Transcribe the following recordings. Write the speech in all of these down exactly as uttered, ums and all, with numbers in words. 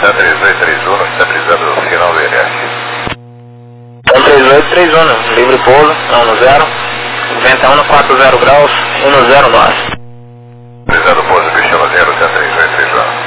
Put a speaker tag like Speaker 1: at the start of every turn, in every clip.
Speaker 1: Tá três oito três um, estabilizado no final do I N S.
Speaker 2: um três oito três um, livre pouso, um zero, vento um quatro zero graus, um zero nove.
Speaker 1: Estabilizado pouso, Cristiano zero, tá três oito três um.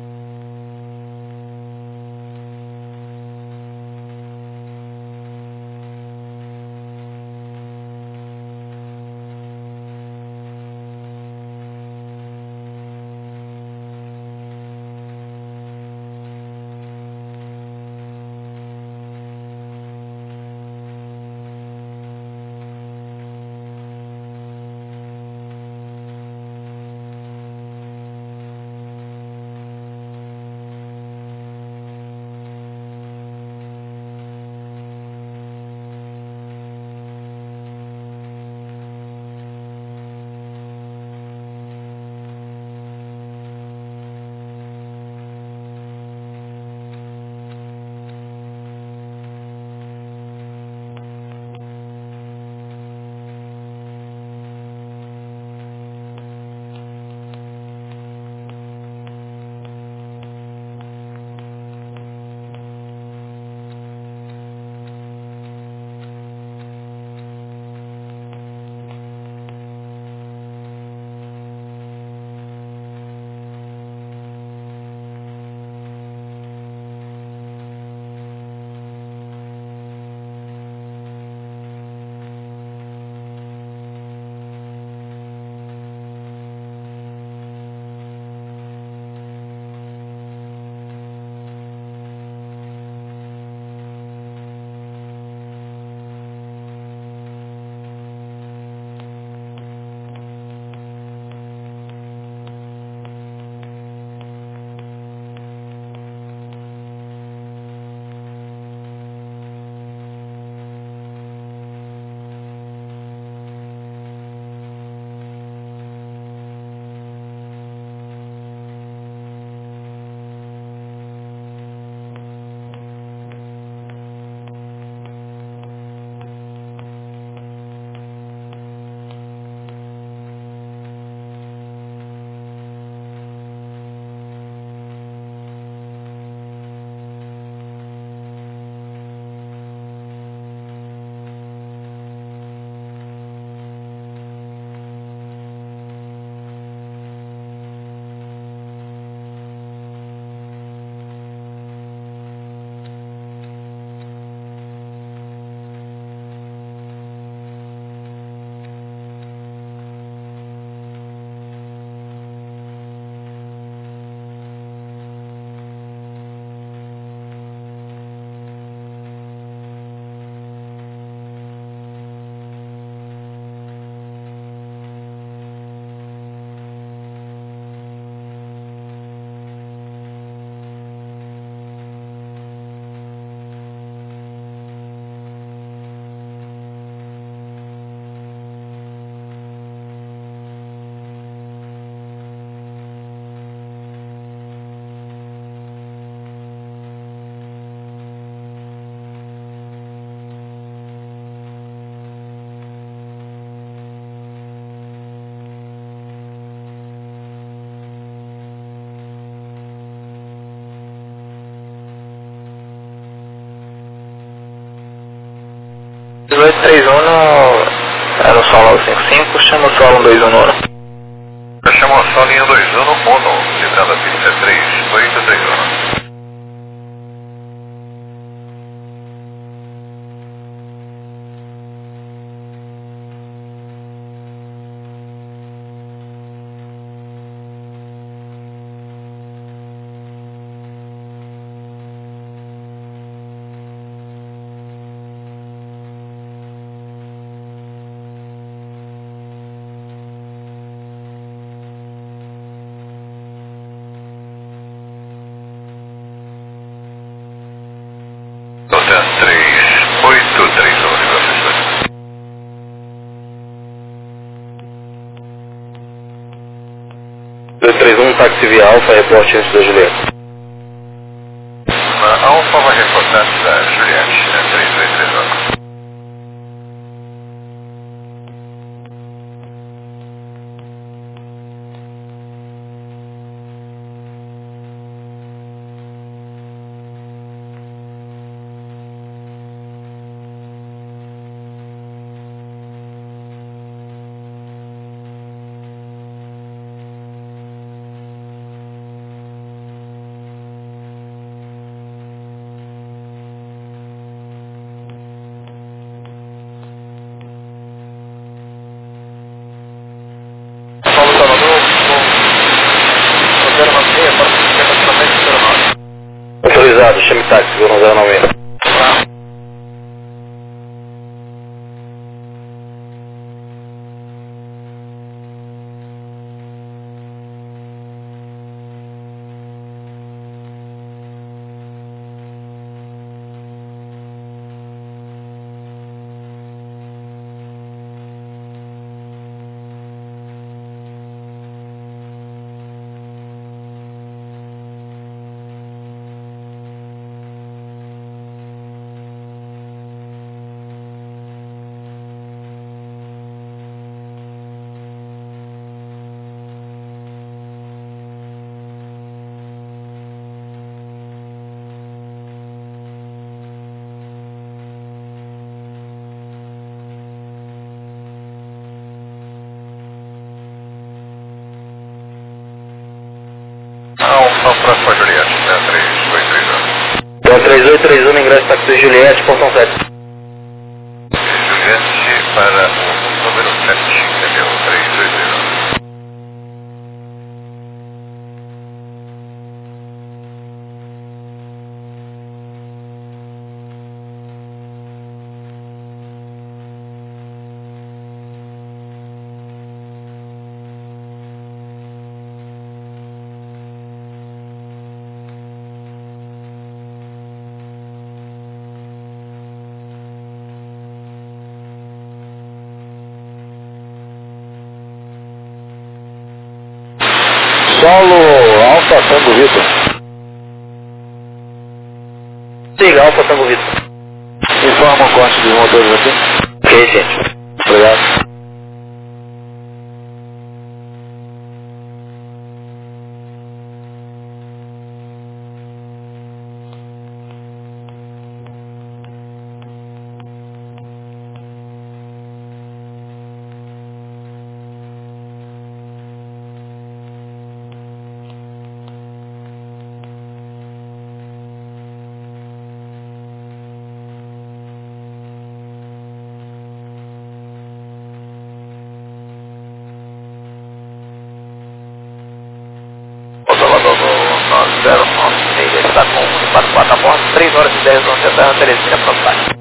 Speaker 2: dois três um no, é no solo cinco cinco, chama o solo um dois um no.
Speaker 1: Chamou a só linha dois um no Mono, livrando a pista três oito três um. três oito três um, professor.
Speaker 2: dois três um, táxi via Alfa, reporte antes da Julieta.
Speaker 1: A Alfa vai reportar da Juliette, né? três oito três um.
Speaker 2: zero nove seis, para o zero nove.
Speaker 3: Autorizado, chame táxi, zero zero nove seis.
Speaker 1: Não, próximo a Juliette, né? três oito três um.
Speaker 3: Então três oito três um, ingresso táxi Juliette, portão sete.
Speaker 1: Juliette para o número sete, entendeu? três oito três um.
Speaker 3: Solo Alfa Tango Vitor. Siga, Alfa Tango Vitor. Informa o corte dos motores aqui. Ok, gente. Obrigado.
Speaker 2: Salvador no zero nove seis, ele está com um quatro quatro a bordo, três horas e dez, onde está a Teresina Frontais.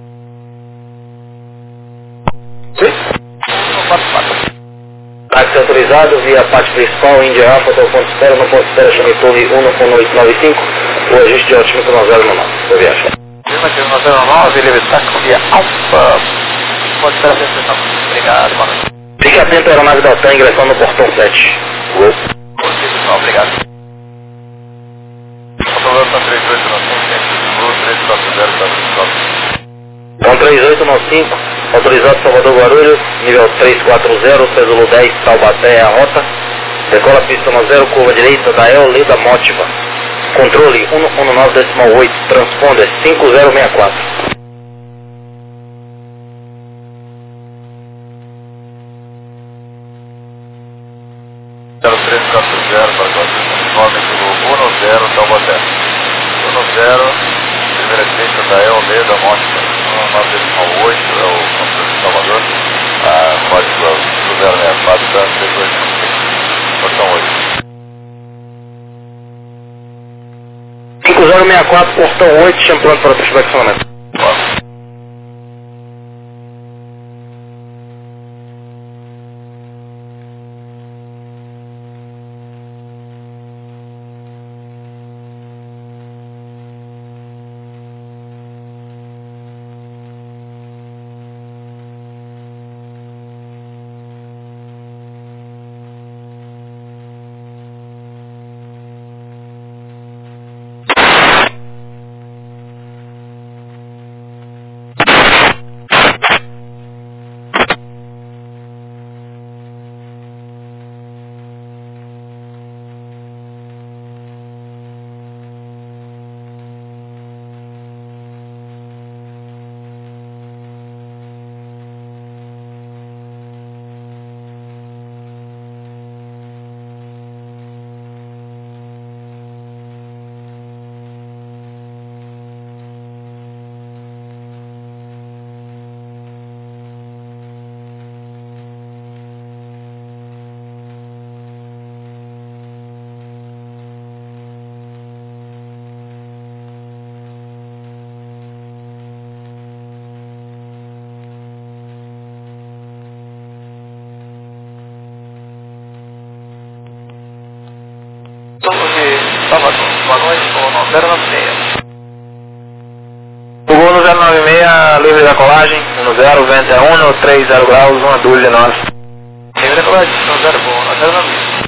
Speaker 3: Sim?
Speaker 2: um quatro quatro.
Speaker 3: Táxi autorizado via parte principal, Índia Alfa, até o ponto de espera, no ponto de espera, chame Torre um no oito nove cinco, o ajuste de altímetro no zero nove. Boa viagem.
Speaker 2: Afirmativo no zero nove, ele está com via Alfa. Pode esperar a recepção. Obrigado, boa noite.
Speaker 3: Fique atento à aeronave da OTAN ingressando no portão sete. Gol.
Speaker 2: Obrigado.
Speaker 1: Motorista três oito nove cinco, três quatro zero, quatro.
Speaker 3: Então três oito nove cinco, autorizado Salvador Guarulhos, nível três quatro zero, Césulo dez, Taubaté é a rota. Decola pista no zero, curva direita da El Leda Mótiva. Controle um um nove oito, transponder cinco zero seis quatro.
Speaker 1: zero três quatro zero para quilômetro um zero, Taubaté. um zero, primeira pista da El Leda Mótica. um nove oito é o controle de Salvador. A código cinco zero seis quatro, três oito cinco, portão oito.
Speaker 3: cinco zero seis quatro, portão oito, chame pronto para o estacionamento.
Speaker 1: Salvador. Boa noite, voo no zero nove seis.
Speaker 2: O voo no zero nove seis, livre da colagem, um zero, vento é um, três zero graus, uma dúzia nós.
Speaker 1: Livre da colagem, um zero, voo no zero nove seis.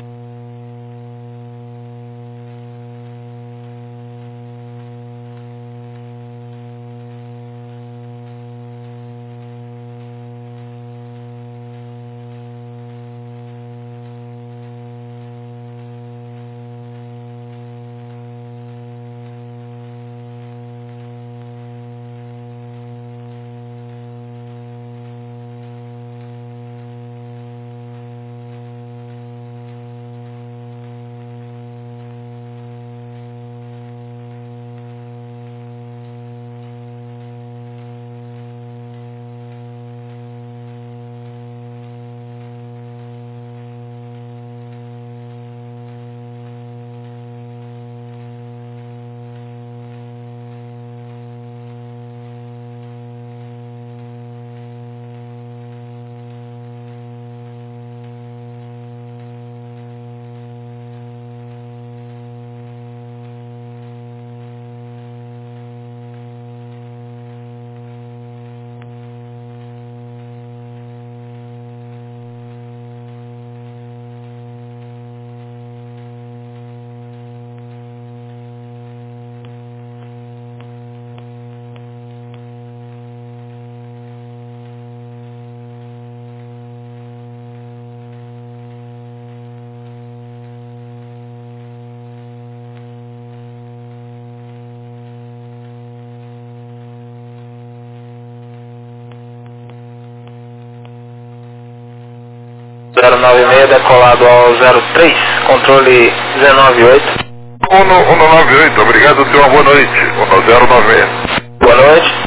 Speaker 2: zero nove seis decolado ao zero três, controle dezenove oito.
Speaker 1: um nove oito, obrigado, tenha uma boa noite. um zero nove seis.
Speaker 2: Boa noite.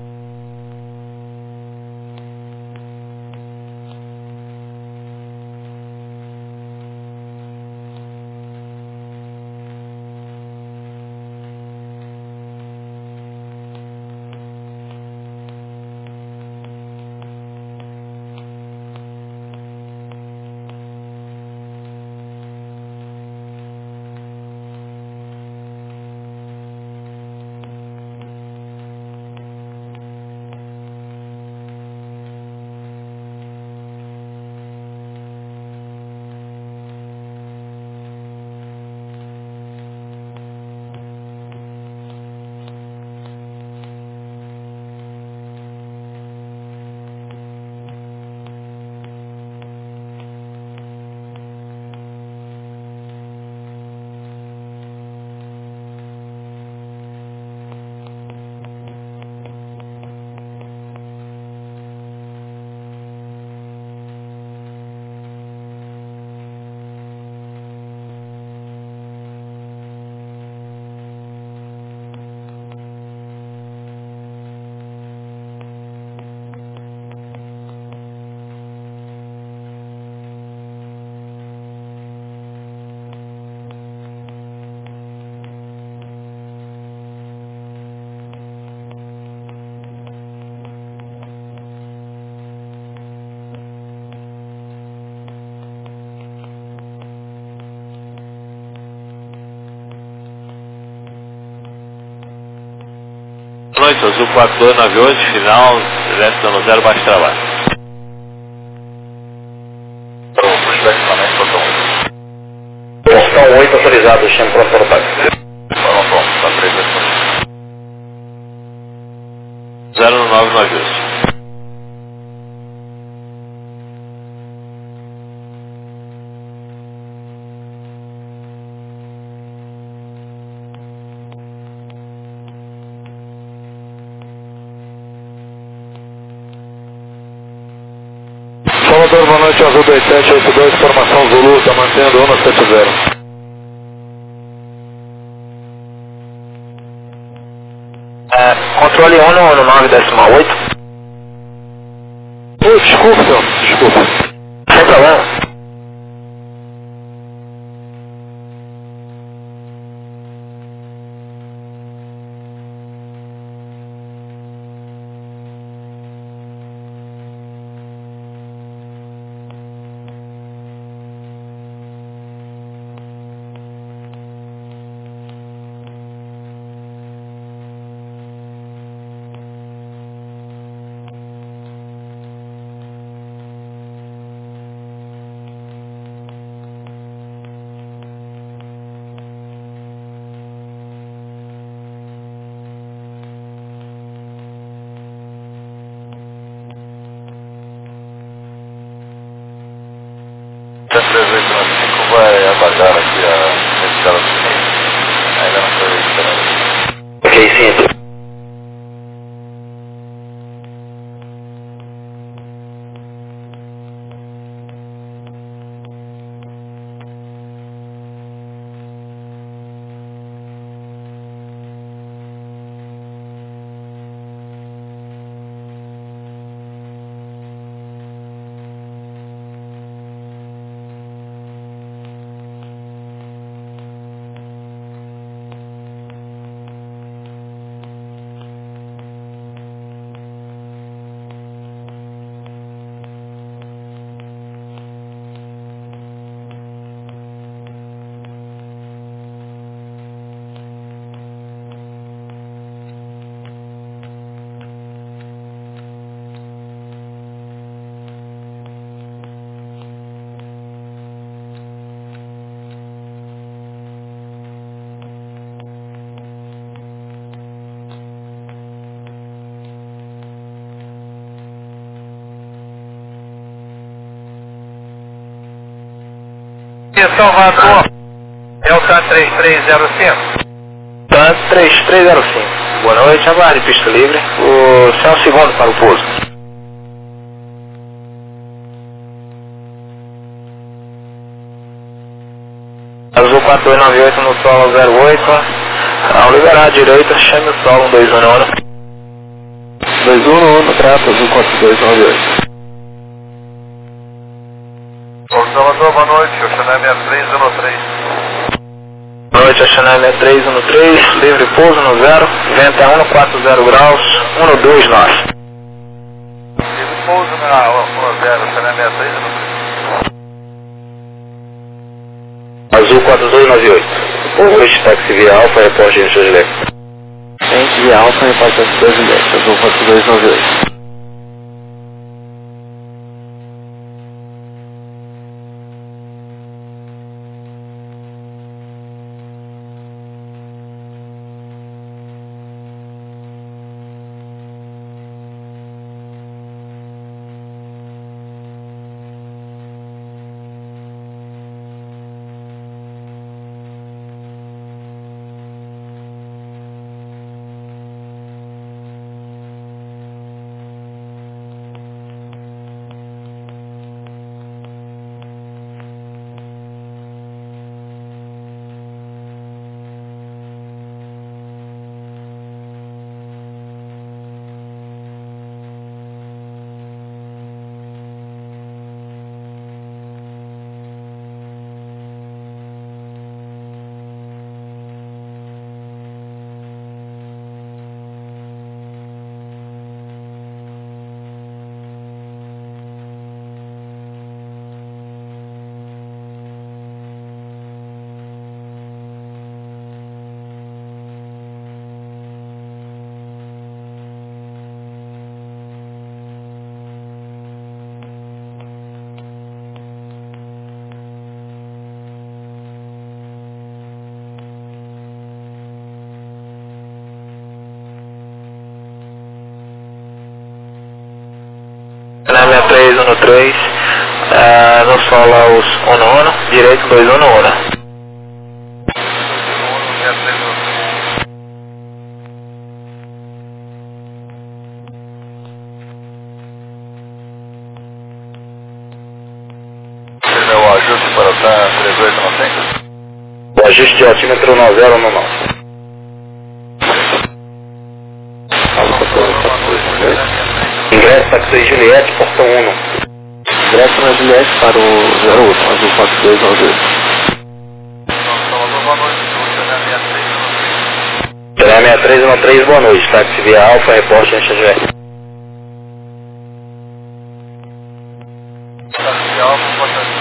Speaker 4: Boa noite, Azul quatro dois nove oito, final, direto no zero, baixo trabalho.
Speaker 3: Postão oito autorizado, chama para portátil.
Speaker 4: zero nove nove oito.
Speaker 1: Salvador, boa noite, Azul dois sete oito dois, formação Zulu, está mantendo um sete zero.
Speaker 2: É, controle um no nove decimal oito.
Speaker 1: Oh, desculpa, senhor, desculpa.
Speaker 2: Sem problema.
Speaker 1: radar aqui a escala do fim. Ainda não foi esperando.
Speaker 3: Ok, sim.
Speaker 1: Salvador, Delta três três zero cinco.
Speaker 2: Delta três três zero cinco. Boa noite, aguarde pista livre. O só um segundo para o pouso. Azul quatro dois nove oito no solo zero oito. Ao liberar a direita, chame o solo um dois um no dois um no trato Azul quatro dois nove oito.
Speaker 1: Salvador, boa noite, Oxané sessenta e três zero três.
Speaker 2: Boa noite, Oxané sessenta e três um três, livre pouso no zero, vento é um quatro zero graus, um dois nove.
Speaker 1: Livre pouso na um zero, Oxané sessenta e três um três.
Speaker 3: Azul quatro dois nove oito. Boa noite, táxi via Alfa, reporte em José.
Speaker 2: Gente via Alfa, reporte em José, Azul quatro dois nove oito. sessenta e três um três, uh, no solo aos um um, direito dois um um.
Speaker 1: O ajuste para o três oito nove cinco.
Speaker 3: O ajuste de altímetro nove zero nove nove. Ingresso táxi Juliette, portão um.
Speaker 2: Ingresso na Juliette para o zero oito, Azul quatro dois nove oito.
Speaker 1: Salvador, boa noite,
Speaker 3: sessenta e três um três, boa noite, táxi via Alfa, reporte em José.
Speaker 1: Táxi Alfa, importante.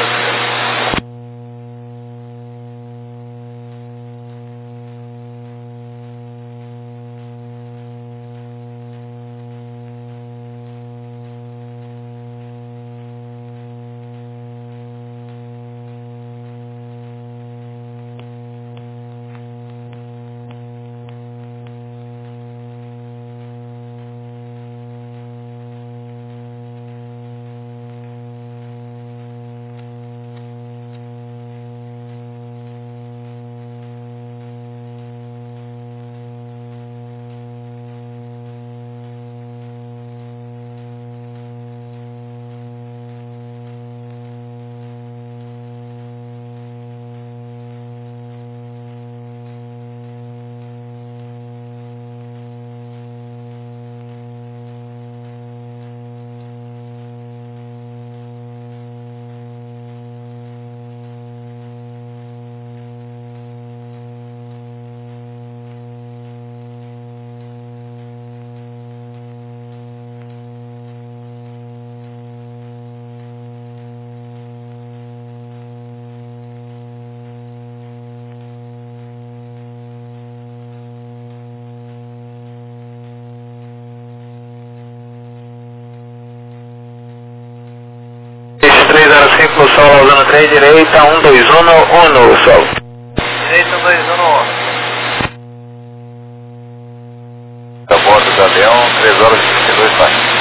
Speaker 2: oito no solo, zona três, direita, um dois um, um no solo.
Speaker 1: Direita, um dois um no um. Da borda da Leão, três horas e trinta e dois táxi.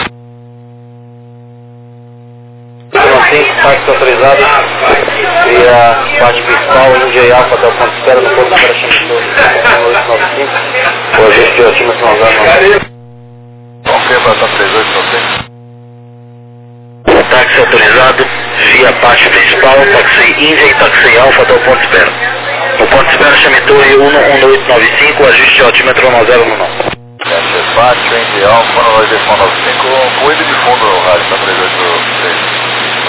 Speaker 3: cinco, táxi autorizado via parte principal, Índia Alfa até o ponto de espera, no ponto de espera chama um oito nove cinco, o ajuste de altímetro não dá.
Speaker 1: Confirma para três oito nove cinco.
Speaker 3: Táxi autorizado via parte principal, táxi Índia e táxi Alfa até o ponto de espera. No ponto de espera chame torre um oito nove cinco, ajuste de altímetro não zero um.
Speaker 1: Despate, Índia Alfa, nove dois nove cinco, cuide de fundo no rádio, tá três oito três.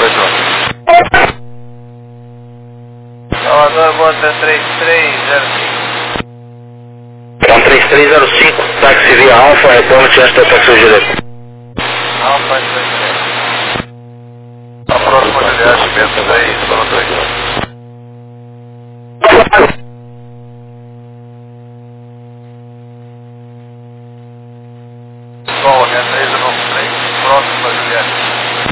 Speaker 1: Salvador, bota três três zero cinco.
Speaker 3: Então três três zero cinco, táxi via Alfa, retorno-te antes da táxi direto.
Speaker 1: Alfa, três três. A próxima Juliette, Bento daí, zona três. Sol, linha três nove três, próxima Juliette.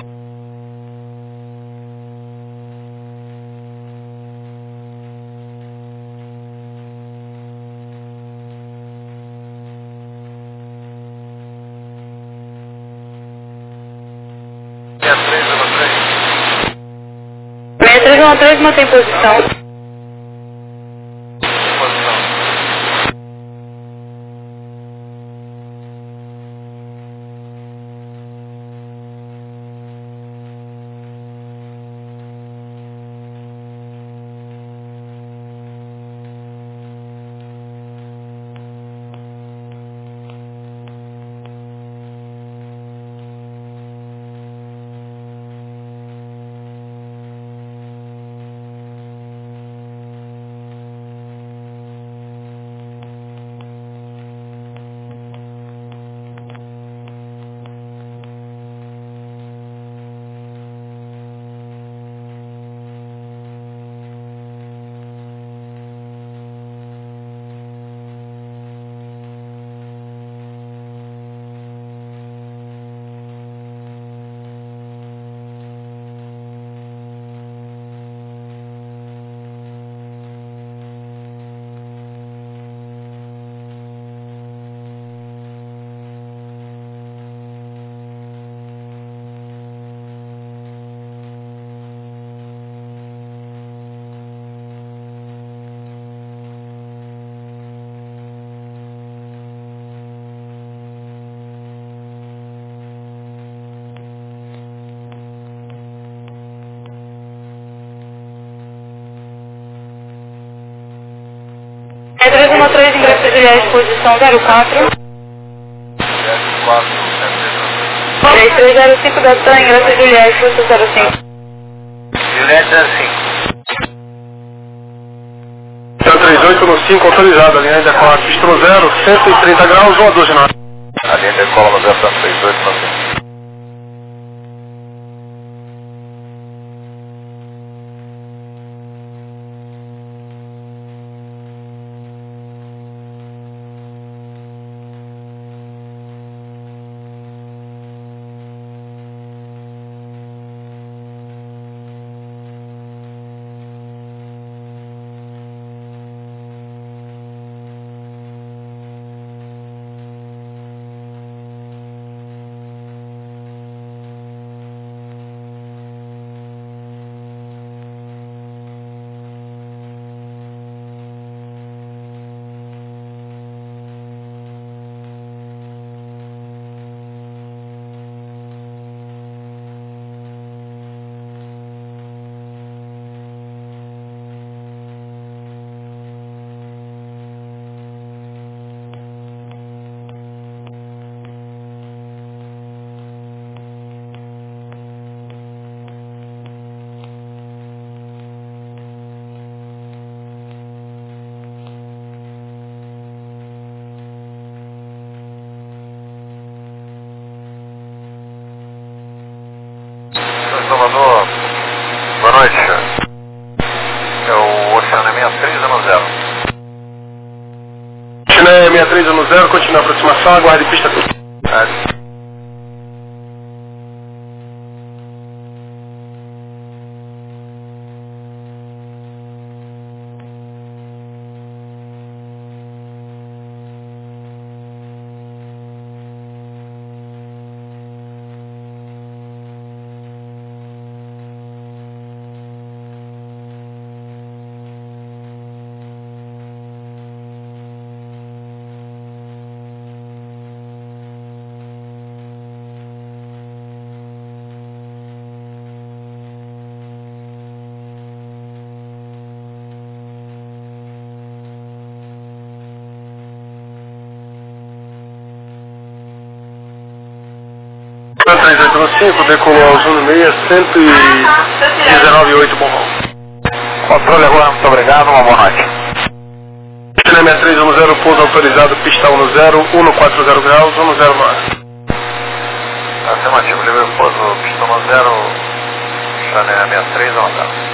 Speaker 5: seis três um três mantém posição.
Speaker 1: Posição.
Speaker 5: seis três um três, ingresso de Juliette, posição zero quatro. três três zero cinco, Delta, ingresso de Juliette, posição zero cinco.
Speaker 1: Juliette zero cinco.
Speaker 2: três oito no cinco, autorizado, a linha decola pistro zero, cento e trinta graus, um a doze nove.
Speaker 1: A linha decola no Delta três oito nove cinco. Salvador, boa noite. É o Oceano sessenta e três ano zero.
Speaker 2: China sessenta e três ano zero, continua a aproximação, aguarde pista tudo.
Speaker 1: É.
Speaker 2: três oito cinco, decolou ao Zulu seis, cento e dezenove vírgula oito, bom voo.
Speaker 1: Controle agora, muito obrigado, uma boa noite.
Speaker 2: China seis três um zero, pouso autorizado, pista um zero, um quatro zero graus, um zero nove.
Speaker 1: Afirmativo, livre pouso, pista um zero, China seis três um zero.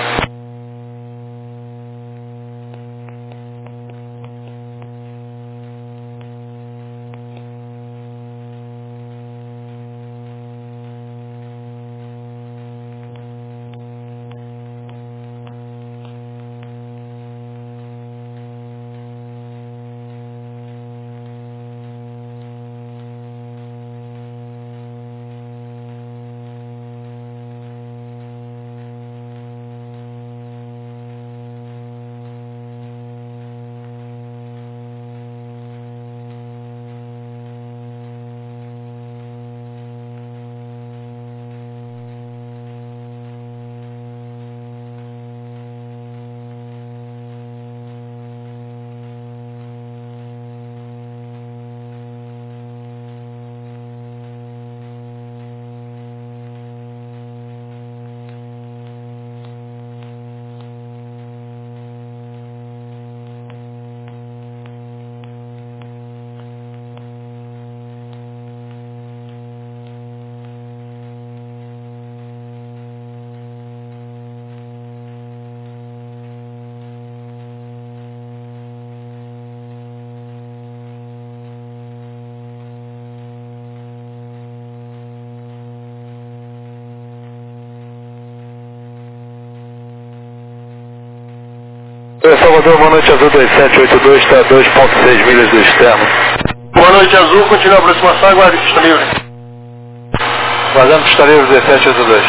Speaker 2: Salvador, boa noite, Azul dois sete oito dois, está dois ponto seis milhas do externo. Boa noite, Azul, continua a aproximação e guarde pista livre. Guardando pista livre dois sete oito dois.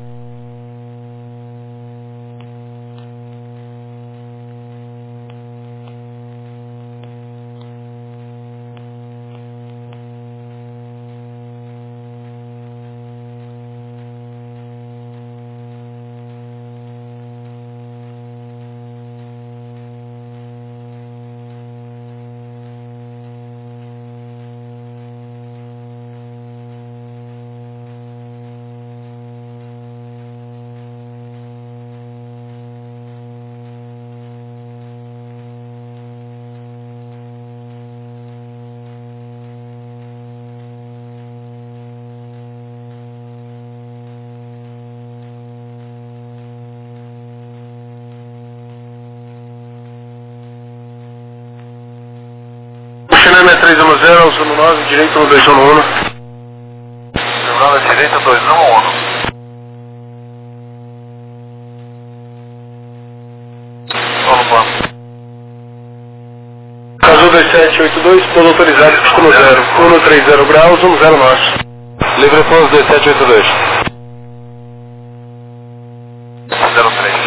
Speaker 2: seis três um zero, ao Zulu nove, direito no dois um um.
Speaker 1: Zulu direito dois um um. Só no banco.
Speaker 2: Azul dois sete oito dois, pouso autorizado, pista no zero, um três zero graus, um zero norte. Livre pouso dois sete oito dois.
Speaker 1: zero três.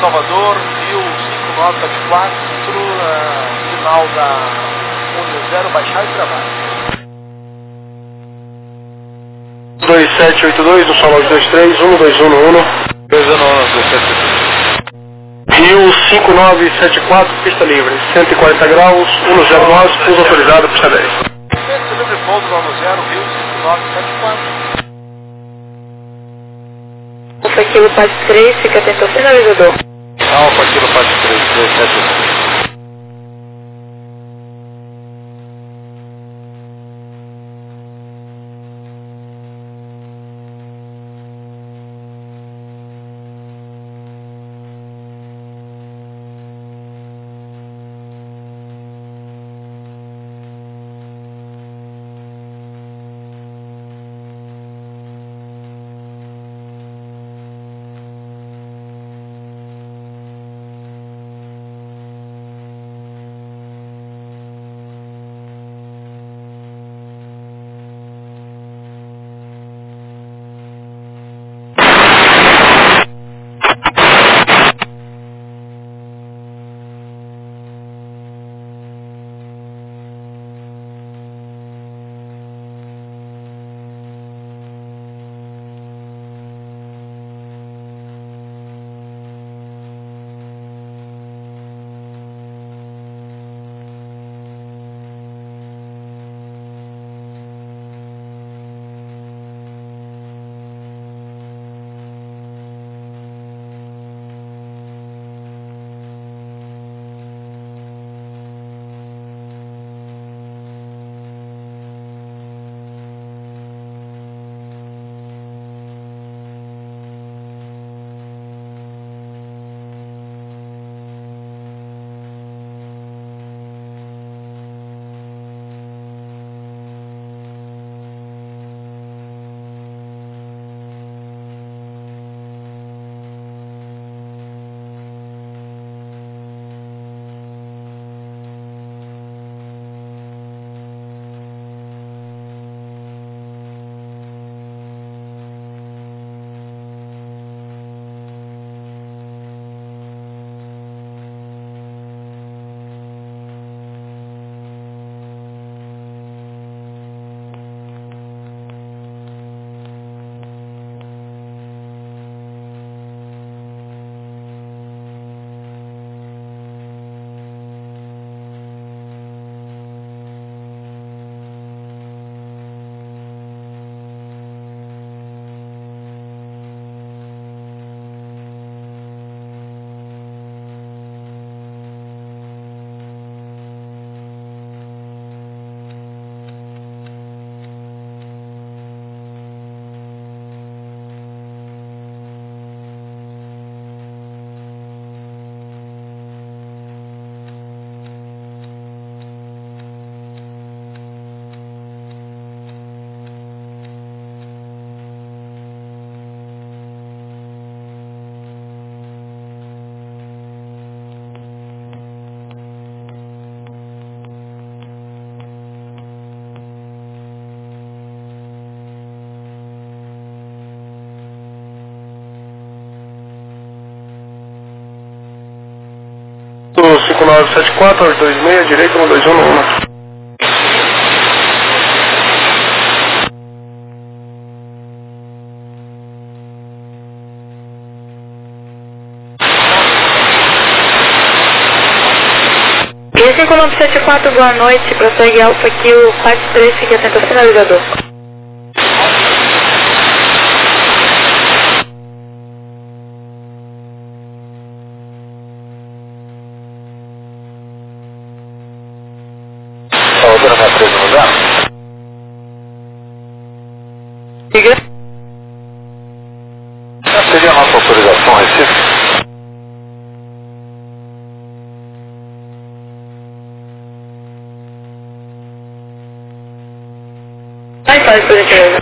Speaker 6: Salvador, Rio cinco nove sete quatro, uh, final da um zero, baixar e trabalho.
Speaker 2: dois sete oito dois, no solo dois três, um dois um um.
Speaker 1: dois um um, dois sete.
Speaker 2: Rio cinco nove sete quatro, pista livre, cento e quarenta graus, um zero nove, pouso autorizado, pista dez.
Speaker 6: Pista livre, pouso no zero, Rio cinco nove sete quatro.
Speaker 5: Alfa Kilo Paz três, fica atento ao sinalizador.
Speaker 1: Alfa Kilo Paz três, dois sete oito.
Speaker 2: cinco nove sete quatro, dois seis, direito, um dois um um.
Speaker 5: cinco nove sete quatro, boa noite, prossegue Alfa Kilo Paz três, fique atento ao sinalizador.
Speaker 1: Salvador na três no zero.
Speaker 5: Diga.
Speaker 1: Seria a nossa autorização, Recife?
Speaker 5: Mais fácil, por gentileza.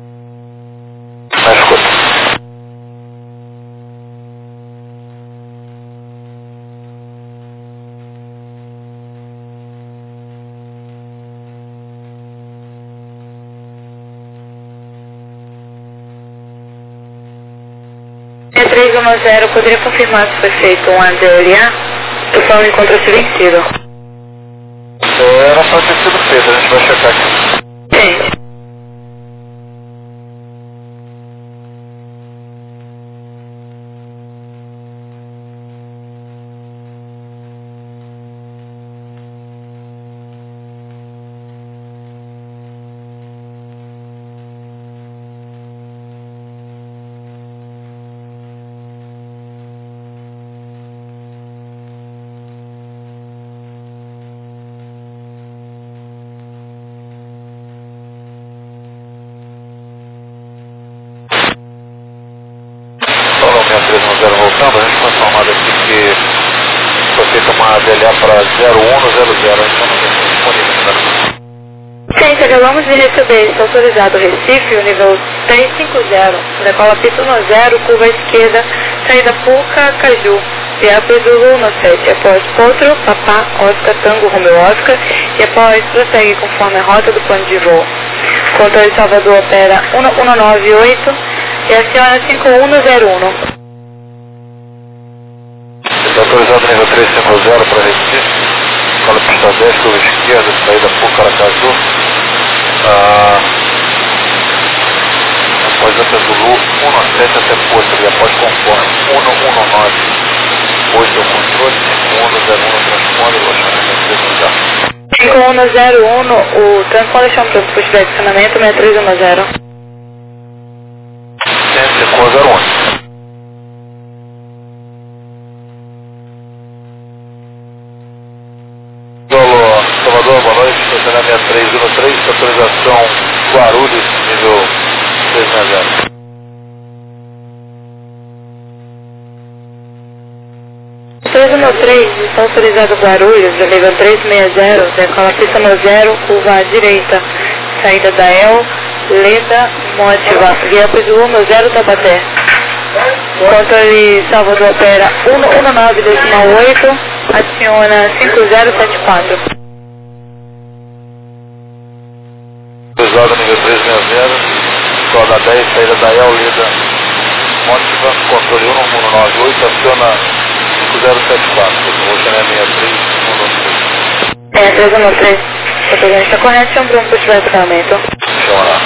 Speaker 1: Na escuta.
Speaker 5: É três um zero, poderia confirmar se foi feito um A D L A? O plano encontra-se vencido.
Speaker 1: É, era só ter sido feito, a gente vai checar aqui.
Speaker 5: Sim.
Speaker 1: três um zero voltando, a gente foi informado aqui que foi feita uma A D L A para zero um zero zero, a gente não tem disponível.
Speaker 5: Sim, acabamos de receber, está autorizado Recife, o nível três cinco zero, decola pista no zero, curva à esquerda, saída Puca, Caju, Piapa Zulu no sete, após Potro, Papá, Oscar, Tango, Romeu, Oscar, e após prossegue conforme a rota do plano de voo. Controle Salvador opera um um nove oito e aciona cinco um zero um.
Speaker 1: Está autorizado nível três cinco zero para Recife, escola pista dez, curva esquerda, saída Puca, Aracaju, ah, após a Zulu um sete até Potro, e após conforme um um nove oito é o controle, cinco um zero um no transponder, baixando
Speaker 5: cinco um zero um, o transponder chama para o posto de adicionamento seis três um zero.
Speaker 1: cinco um zero um. Alô, Salvador, boa noite, estacionamento três um três, autorização Guarulhos, nível três seis zero.
Speaker 5: três um três, está autorizado Guarulhos, nível três seis zero, decola pista no zero, curva à direita, saída da El, Leda, Mótiva, via Zulu no zero Tabaté. Controle Salvador opera um um nove oito, aciona cinco zero sete quatro.
Speaker 1: Autorizado nível três seis zero, escola dez, saída da El, Leda, Mótiva, controle um um nove oito, aciona cinco zero sete quatro, o chama seis três um três.
Speaker 5: É, três um três, o programa está correto, chama para um posto de adicionamento.
Speaker 1: Chama lá.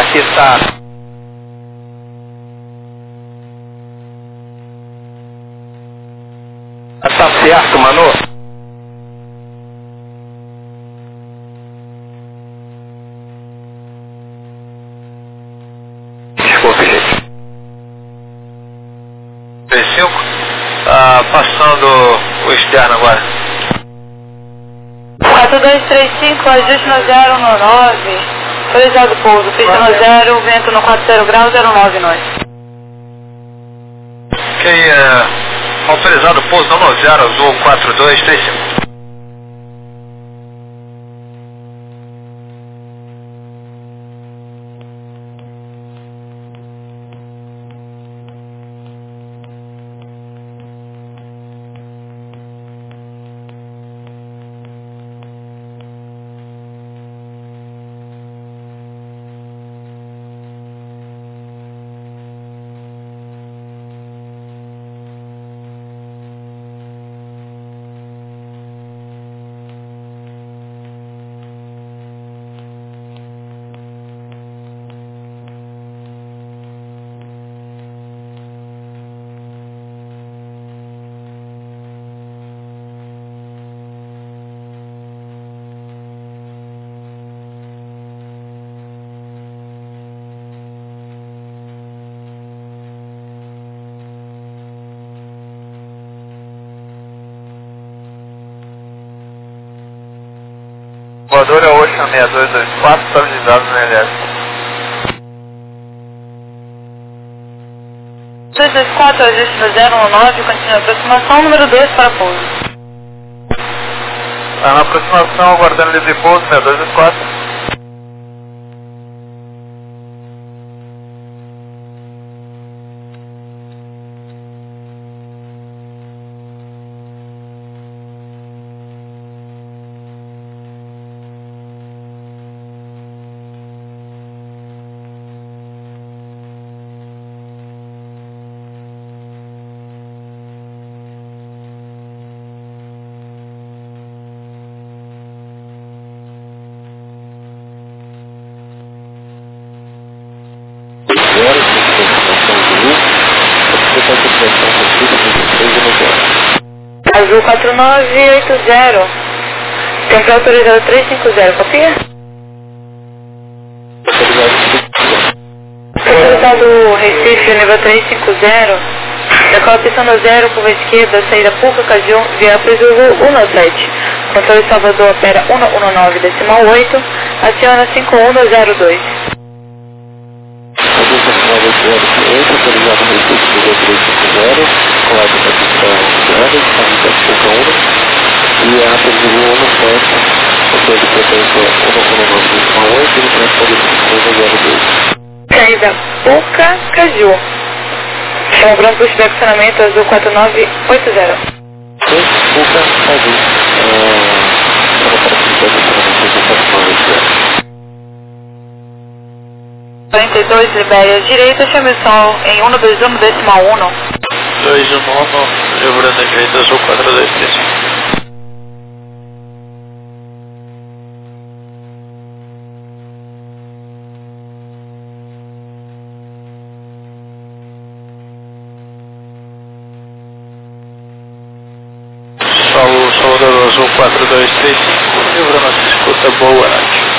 Speaker 2: aqui está. Tá certo, Manu? Desculpe, gente.
Speaker 1: três cinco, ah, passando o externo agora.
Speaker 5: quatro dois três cinco, ajuste no zero no nove. Autorizado pouso, pista no zero, vento no quatro zero grau, zero nove nós.
Speaker 1: Ok, é, autorizado pouso no zero, azul quatro dois três cinco. Voador é Ocean seis dois dois quatro, estabilizado no L S.
Speaker 5: dois dois quatro, ajuste no zero no nove, continua aproximação, número dois para pouso.
Speaker 1: Tá na aproximação, aguardando livre pouso, seis dois dois quatro.
Speaker 5: Azul quatro nove oito zero. Tempo autorizado três cinco zero, copia? Autorizado Recife, nível três cinco zero. Decola pista no zero, curva esquerda, saída Puca, Caju, via Zulu um sete. Controle Salvador opera um um nove, decimal oito. Aciona cinco um zero dois.
Speaker 2: Autorizado Recife, nível três cinco zero. Coleta da pista zero, saída Puca um. E a Zulu um sete. Controle potência um um nove, decimal oito. E transporte cinco um zero dois.
Speaker 5: Saída Puca, Caju. Chama pronto para o estacionamento azul quatro nove oito zero.
Speaker 2: Puca, Caju. Chama para o estacionamento azul quatro nove oito zero.
Speaker 5: quarenta e dois, Libéria direita, chame o sol em um dois um decimal um.
Speaker 4: dois um nono, lembrando a direita, azul quatro dois três cinco. Sol, Salvador azul quatro dois três cinco, lembrando a escuta, boa noite.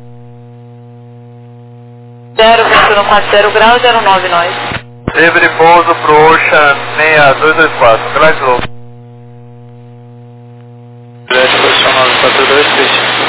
Speaker 5: zero, vento no quatro zero grau, zero nove nós.
Speaker 1: Livre pouso pro Ocean seis dois dois quatro, grande louco.
Speaker 4: Direto, posição nove quatro dois três cinco.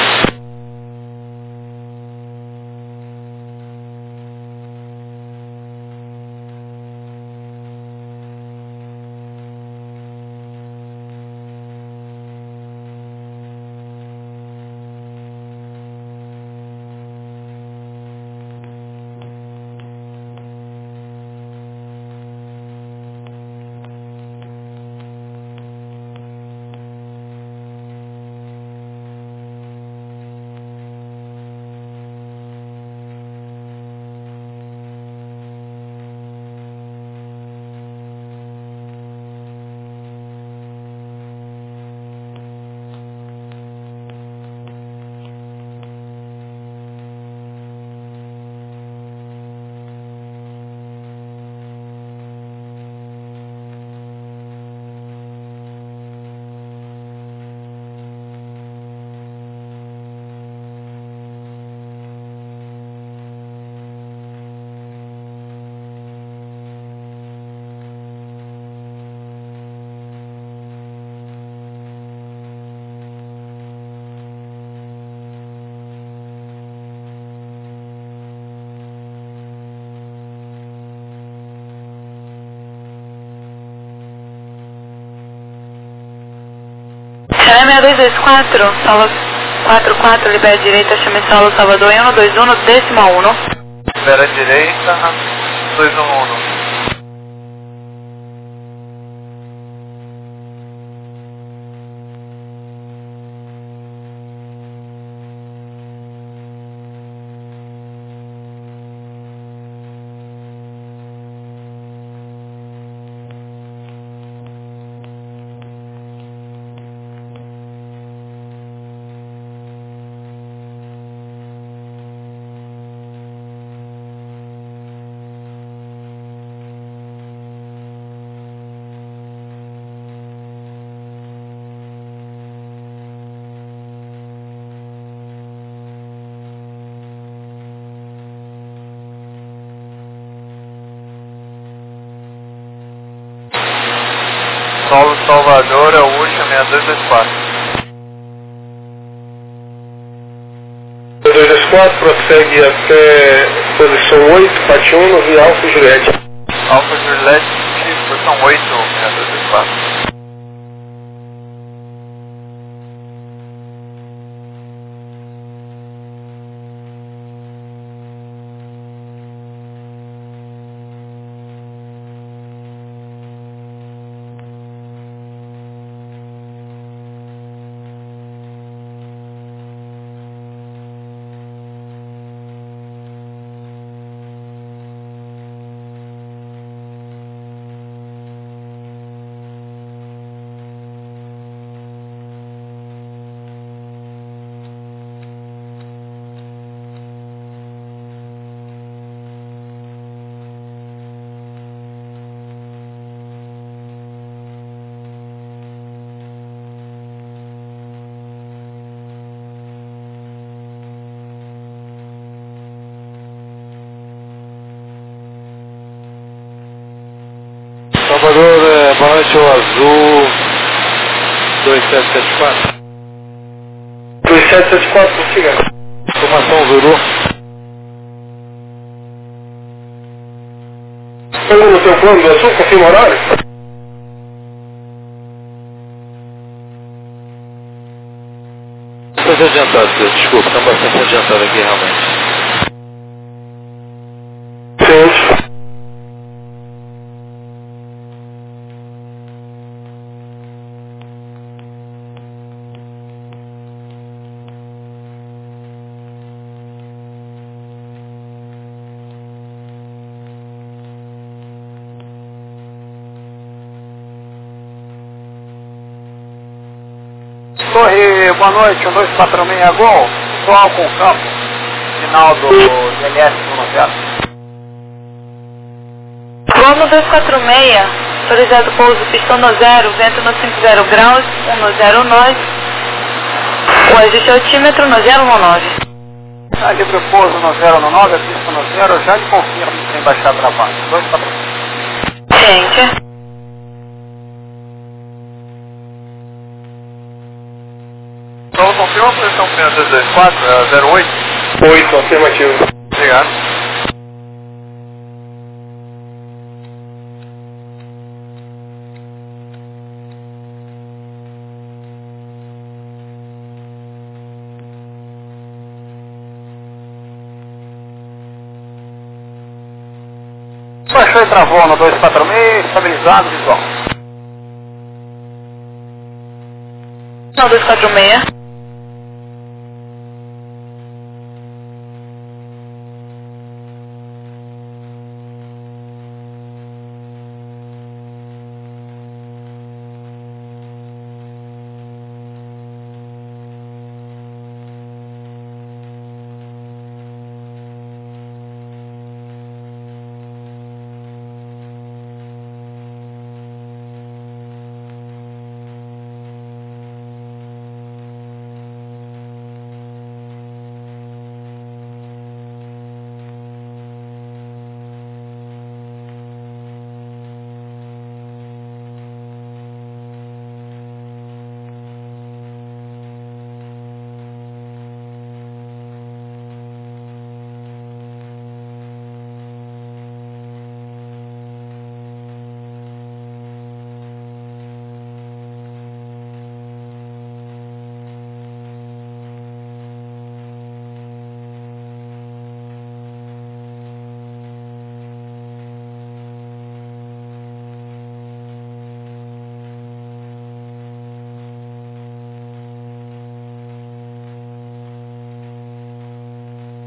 Speaker 5: dois quatro, solo quatro quatro, libera direita, chame solo Salvador em um dois um, décima um.
Speaker 1: Libera direita, dois um um. Solo Salvador é o último, seis dois dois quatro.
Speaker 7: seis dois dois quatro, prossegue até posição oito, Pati um, via Alfa Juliette.
Speaker 1: Alfa Juliette, posição oito, seis dois dois quatro.
Speaker 4: Salvador, é, boa noite, o Azul dois sete sete quatro.
Speaker 7: dois sete sete quatro, prossiga.
Speaker 4: Informação Zuru.
Speaker 7: Estamos no teu plano do Azul, confirma o horário?
Speaker 4: Bastante adiantado, desculpa, estão bastante adiantados aqui realmente.
Speaker 7: Sim.
Speaker 6: Torre, boa noite, um dois quatro seis Gol, pessoal com o campo, final do D L S um zero.
Speaker 5: Gol no dois quatro seis, autorizado pouso pistão no zero, vento no cinquenta graus, um no zero nove, o ajuste altímetro no zero nove.
Speaker 6: Tá livre o pouso no zero nove, a pista no zero, já lhe confirmo que tem baixado travado, dois quatro seis.
Speaker 5: Gente.
Speaker 1: Solo confirma a posição seis dois dois quatro, é zero oito?
Speaker 7: oito, afirmativo.
Speaker 1: Obrigado.
Speaker 6: Baixou e travou no dois quatro seis, estabilizado, visual.
Speaker 5: Não, dois quatro seis.